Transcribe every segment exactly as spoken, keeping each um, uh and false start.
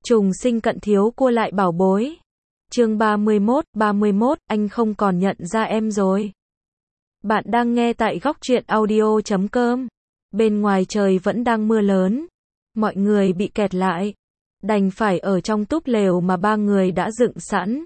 Trùng sinh Cận Thiếu cua lại bảo bối. Chương ba mươi mốt, ba mươi mốt, anh không còn nhận ra em rồi. Bạn đang nghe tại góc truyện audio chấm com. Bên ngoài trời vẫn đang mưa lớn. Mọi người bị kẹt lại. Đành phải ở trong túp lều mà ba người đã dựng sẵn.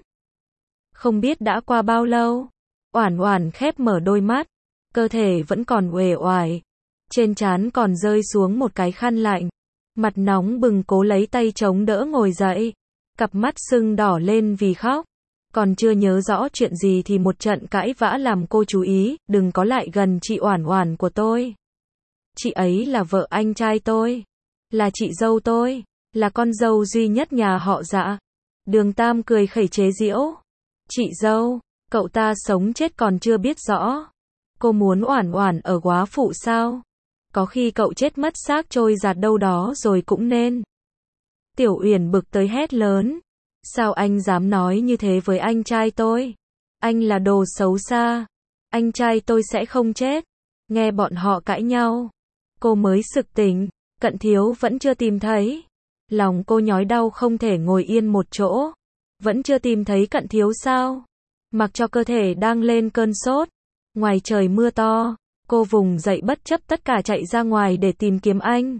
Không biết đã qua bao lâu. Oản Oản khép mở đôi mắt. Cơ thể vẫn còn uể oải. Trên trán còn rơi xuống một cái khăn lạnh. Mặt nóng bừng cố lấy tay chống đỡ ngồi dậy. Cặp mắt sưng đỏ lên vì khóc. Còn chưa nhớ rõ chuyện gì thì một trận cãi vã làm cô chú ý, đừng có lại gần chị Oản Oản của tôi. Chị ấy là vợ anh trai tôi. Là chị dâu tôi. Là con dâu duy nhất nhà họ Dạ. Đường Tam cười khẩy chế giễu. Chị dâu, cậu ta sống chết còn chưa biết rõ. Cô muốn Oản Oản ở góa phụ sao? Có khi cậu chết mất xác trôi giạt đâu đó rồi cũng nên. Tiểu Uyển bực tới hét lớn. Sao anh dám nói như thế với anh trai tôi? Anh là đồ xấu xa. Anh trai tôi sẽ không chết. Nghe bọn họ cãi nhau. Cô mới sực tỉnh. Cận Thiếu vẫn chưa tìm thấy. Lòng cô nhói đau không thể ngồi yên một chỗ. Vẫn chưa tìm thấy Cận Thiếu sao? Mặc cho cơ thể đang lên cơn sốt. Ngoài trời mưa to. Cô vùng dậy bất chấp tất cả chạy ra ngoài để tìm kiếm anh.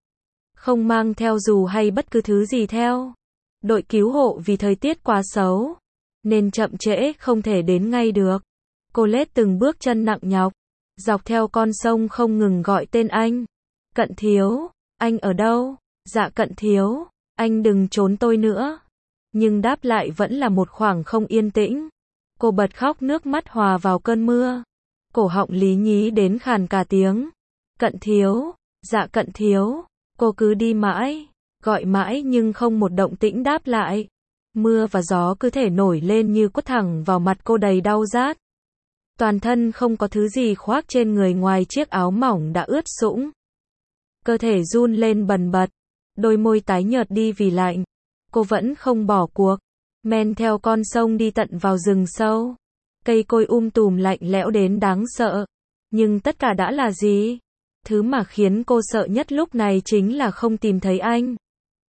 Không mang theo dù hay bất cứ thứ gì theo. Đội cứu hộ vì thời tiết quá xấu. Nên chậm trễ không thể đến ngay được. Cô lết từng bước chân nặng nhọc. Dọc theo con sông không ngừng gọi tên anh. Cận Thiếu, anh ở đâu? Dạ Cận Thiếu, anh đừng trốn tôi nữa. Nhưng đáp lại vẫn là một khoảng không yên tĩnh. Cô bật khóc nước mắt hòa vào cơn mưa. Cổ họng lý nhí đến khàn cả tiếng. Cận Thiếu, dạ Cận Thiếu. Cô cứ đi mãi, gọi mãi nhưng không một động tĩnh đáp lại. Mưa và gió cứ thể nổi lên như quất thẳng vào mặt cô đầy đau rát. Toàn thân không có thứ gì khoác trên người ngoài chiếc áo mỏng đã ướt sũng. Cơ thể run lên bần bật, đôi môi tái nhợt đi vì lạnh. Cô vẫn không bỏ cuộc, men theo con sông đi tận vào rừng sâu. Cây cối um tùm lạnh lẽo đến đáng sợ. Nhưng tất cả đã là gì? Thứ mà khiến cô sợ nhất lúc này chính là không tìm thấy anh.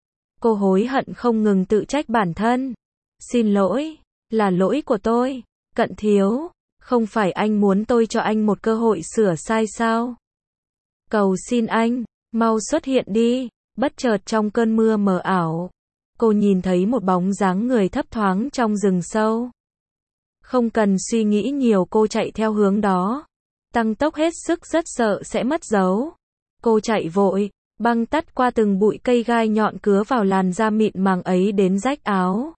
Cô hối hận không ngừng tự trách bản thân. Xin lỗi, là lỗi của tôi. Cận Thiếu, không phải anh muốn tôi cho anh một cơ hội sửa sai sao? Cầu xin anh, mau xuất hiện đi. Bất chợt trong cơn mưa mờ ảo, cô nhìn thấy một bóng dáng người thấp thoáng trong rừng sâu. Không cần suy nghĩ nhiều cô chạy theo hướng đó. Tăng tốc hết sức rất sợ sẽ mất dấu. Cô chạy vội, băng tắt qua từng bụi cây gai nhọn cứa vào làn da mịn màng ấy đến rách áo.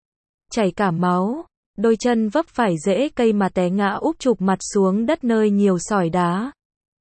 Chảy cả máu, đôi chân vấp phải rễ cây mà té ngã úp chụp mặt xuống đất nơi nhiều sỏi đá.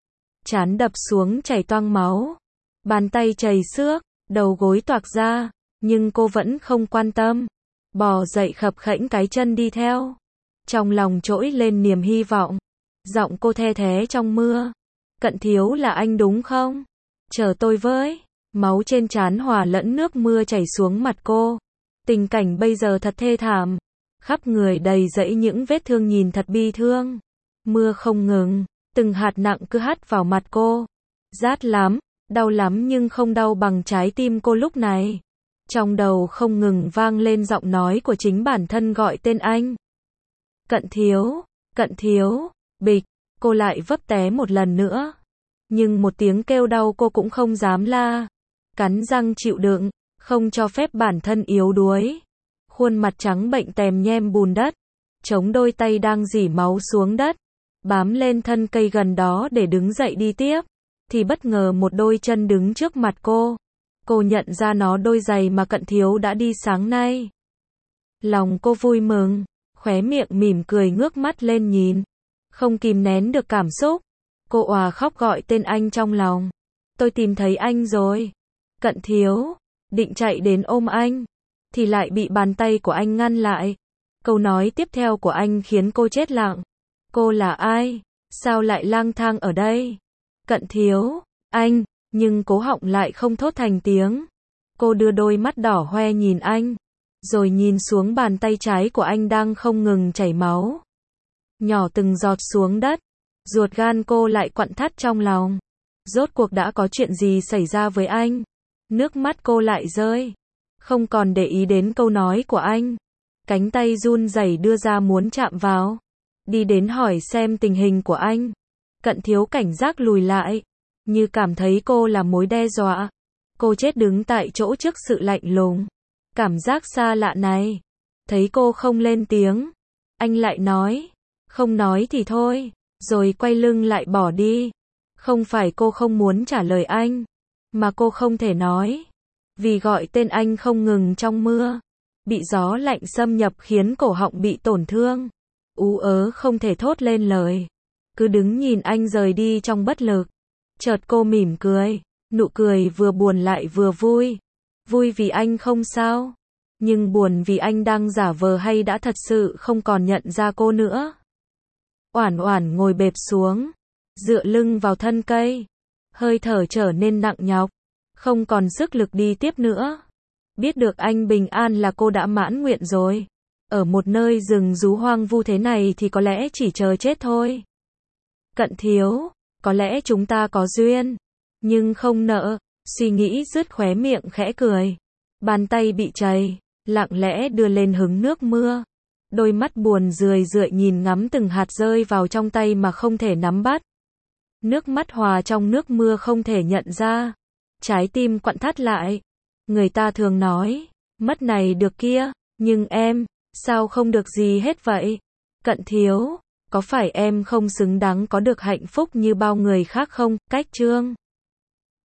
Trán đập xuống chảy toang máu. Bàn tay chảy xước, đầu gối toạc ra, nhưng cô vẫn không quan tâm. Bò dậy khập khễnh cái chân đi theo. Trong lòng trỗi lên niềm hy vọng. Giọng cô the thé trong mưa. Cận Thiếu là anh đúng không? Chờ tôi với. Máu trên trán hòa lẫn nước mưa chảy xuống mặt cô. Tình cảnh bây giờ thật thê thảm. Khắp người đầy rẫy những vết thương nhìn thật bi thương. Mưa không ngừng, từng hạt nặng cứ hắt vào mặt cô. Rát lắm, đau lắm nhưng không đau bằng trái tim cô lúc này. Trong đầu không ngừng vang lên giọng nói của chính bản thân gọi tên anh. Cận Thiếu, Cận Thiếu. Bịch, cô lại vấp té một lần nữa. Nhưng một tiếng kêu đau cô cũng không dám la. Cắn răng chịu đựng, không cho phép bản thân yếu đuối. Khuôn mặt trắng bệnh tèm nhem bùn đất. Chống đôi tay đang rỉ máu xuống đất. Bám lên thân cây gần đó để đứng dậy đi tiếp. Thì bất ngờ một đôi chân đứng trước mặt cô. Cô nhận ra nó đôi giày mà Cận Thiếu đã đi sáng nay. Lòng cô vui mừng, khóe miệng mỉm cười ngước mắt lên nhìn. Không kìm nén được cảm xúc. Cô òa khóc gọi tên anh trong lòng. Tôi tìm thấy anh rồi. Cận Thiếu, định chạy đến ôm anh. Thì lại bị bàn tay của anh ngăn lại. Câu nói tiếp theo của anh khiến cô chết lặng. Cô là ai? Sao lại lang thang ở đây? Cận Thiếu, anh, nhưng cố họng lại không thốt thành tiếng. Cô đưa đôi mắt đỏ hoe nhìn anh. Rồi nhìn xuống bàn tay trái của anh đang không ngừng chảy máu. Nhỏ từng giọt xuống đất. Ruột gan cô lại quặn thắt trong lòng. Rốt cuộc đã có chuyện gì xảy ra với anh? Nước mắt cô lại rơi. không còn để ý đến câu nói của anh. Cánh tay run rẩy đưa ra muốn chạm vào. Đi đến hỏi xem tình hình của anh. Cận Thiếu cảnh giác lùi lại, như cảm thấy cô là mối đe dọa. Cô chết đứng tại chỗ trước sự lạnh lùng. Cảm giác xa lạ này. Thấy cô không lên tiếng, anh lại nói, không nói thì thôi, rồi quay lưng lại bỏ đi. Không phải cô không muốn trả lời anh, mà cô không thể nói. Vì gọi tên anh không ngừng trong mưa, bị gió lạnh xâm nhập khiến cổ họng bị tổn thương. Ú ớ không thể thốt lên lời, cứ đứng nhìn anh rời đi trong bất lực. Chợt cô mỉm cười, nụ cười vừa buồn lại vừa vui. Vui vì anh không sao, nhưng buồn vì anh đang giả vờ hay đã thật sự không còn nhận ra cô nữa. Oản Oản ngồi bẹp xuống, dựa lưng vào thân cây, hơi thở trở nên nặng nhọc, không còn sức lực đi tiếp nữa. Biết được anh bình an là cô đã mãn nguyện rồi. Ở một nơi rừng rú hoang vu thế này thì có lẽ chỉ chờ chết thôi. Cận Thiếu, có lẽ chúng ta có duyên, nhưng không nợ. Suy nghĩ dứt khóe miệng khẽ cười. Bàn tay bị chảy, lặng lẽ đưa lên hứng nước mưa. Đôi mắt buồn rười rượi nhìn ngắm từng hạt rơi vào trong tay mà không thể nắm bắt. Nước mắt hòa trong nước mưa không thể nhận ra. Trái tim quặn thắt lại. Người ta thường nói, mất này được kia, nhưng em, sao không được gì hết vậy? Cận Thiếu, có phải em không xứng đáng có được hạnh phúc như bao người khác không? Cách chương